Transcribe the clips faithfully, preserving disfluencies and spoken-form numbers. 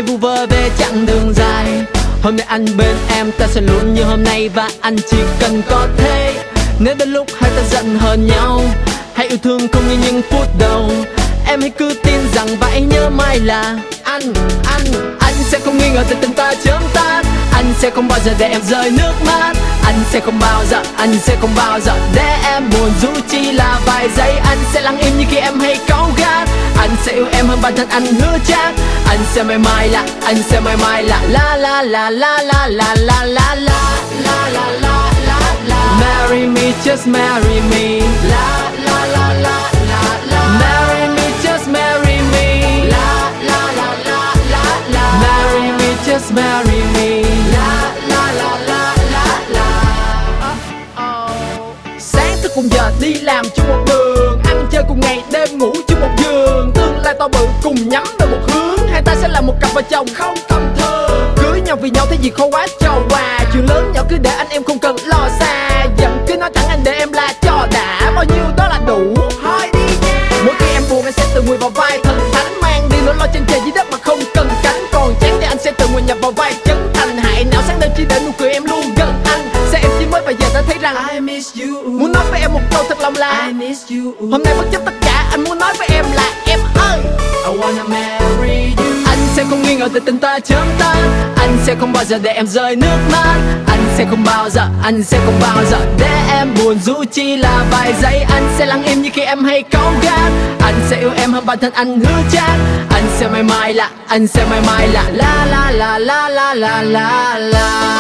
vu vơ về chặng đường dài. Hôm nay anh bên em, ta sẽ luôn như hôm nay và anh chỉ cần có thế. Nếu đến lúc hai ta giận hờn nhau, hãy yêu thương không như những phút đầu. Em hãy cứ tin rằng và hãy nhớ mai là anh, anh, anh sẽ không nghi ngờ từ tình ta chớm tan. Anh sẽ không bao giờ để em rơi nước mắt. Anh sẽ không bao giờ, anh sẽ không bao giờ để em buồn dù chỉ là vài giây. Anh sẽ lặng im như khi em hay cáu gắt. Anh sẽ yêu em hơn bản thân anh hứa chắc. Anh sẽ mãi mãi là, anh sẽ mãi mãi là la la la la la la la la la la la la la. Marry me, just marry me. La la la la la la. Marry me, just marry me. La la la la la la. Marry me, just marry me. La la la la la la. Sáng thức cùng giờ đi làm chung một đường, ăn chơi cùng ngày đêm ngủ chung một giường. Tương lai to bự cùng nhắm về một hướng, hai ta sẽ là một cặp vợ chồng không tầm thường. Cưới nhau vì nhau thế gì khó quá cho quà. Chuyện lớn nhỏ cứ để anh em không cần lo xa. Giận cứ nói thẳng anh để em la cho đã. Bao nhiêu đó là đủ, thôi đi nha. Mỗi khi em buồn anh sẽ tự nguyện vào vai thần thánh, mang đi nỗi lo trên trời dưới đất mà không cần cánh. Còn chán thì anh sẽ tự nguyện nhập vào vai chân thành. Hại não sáng đêm chỉ để nụ cười em luôn gần anh. Sẽ em chỉ mới và giờ ta thấy rằng I miss you. Muốn nói với em một câu thật lòng là I miss you. Hôm nay bất chấp tất cả anh muốn nói với em là em ơi, I wanna marry you. Anh sẽ không nghi ngờ từ tình ta chớm tan. Anh sẽ không bao giờ để em rơi nước mắt. Anh sẽ không bao giờ, anh sẽ không bao giờ để em buồn dù chỉ là vài giây. Anh sẽ lặng im như khi em hay cáu gắt. Anh sẽ yêu em hơn bản thân anh hứa chắc. Anh sẽ mãi mãi là, anh sẽ mãi mãi là la la la la la la la la.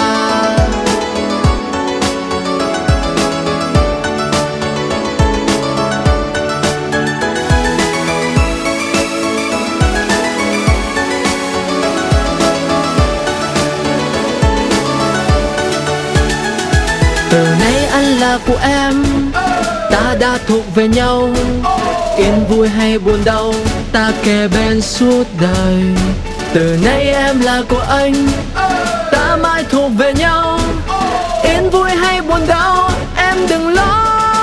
Từ nay anh là của em, ta đã thuộc về nhau. Yên vui hay buồn đau, ta kề bên suốt đời. Từ nay em là của anh, ta mãi thuộc về nhau. Yên vui hay buồn đau, em đừng lo.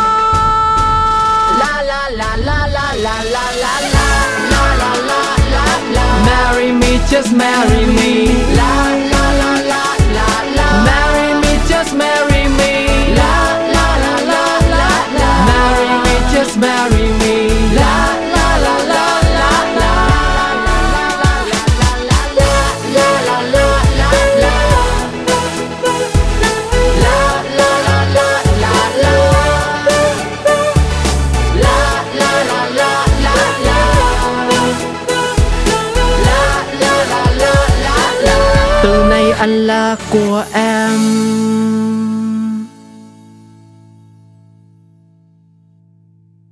La la la la la la la la la la la la la la. Marry me, just marry me. La la la la la la. Marry me, just marry me. Just marry me. La la la la la la la la la la la la. Từ nay anh là của em.